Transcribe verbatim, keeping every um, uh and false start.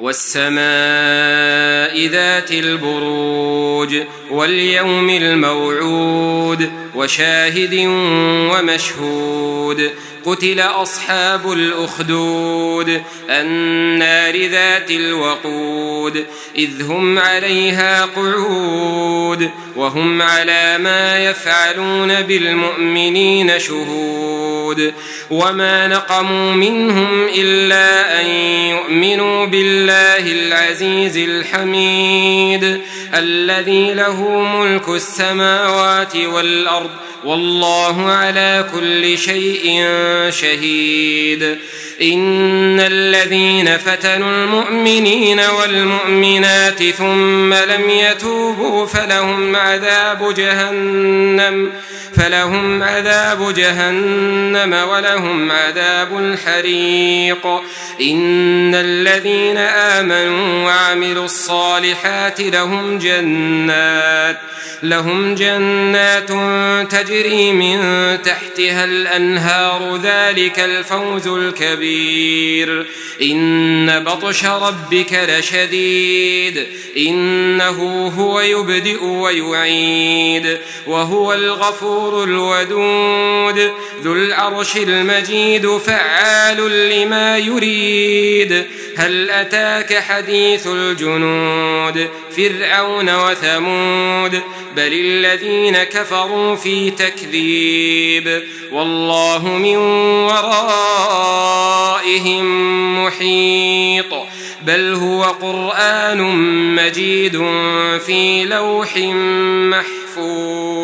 والسماء ذات البروج واليوم الموعود وشاهد ومشهود قتل أصحاب الأخدود النار ذات الوقود إذ هم عليها قعود وهم على ما يفعلون بالمؤمنين شهود وما نقموا منهم إلا أن يؤمنوا بالله العزيز الحميد الذي له ملك السماوات والأرض والله على كل شيء شهيد إن الذين فتنوا المؤمنين والمؤمنات ثم لم يتوبوا فلهم عذاب جهنم فلهم عذاب جهنم ولهم عذاب الحريق إن الذين آمنوا وعملوا الصالحات لهم جنات لهم جنات تجري من تحتها الأنهار ذلك الفوز الكبير إن بطش ربك لشديد إنه هو يبدئ ويعيد وهو الغفور الودود ذو العرش المجيد فعال لما يريد هل أتاك حديث الجنود فرعون وثمود بل الذين كفروا في تكذيب والله من ورائهم محيط بل هو قرآن مجيد في لوح محفوظ.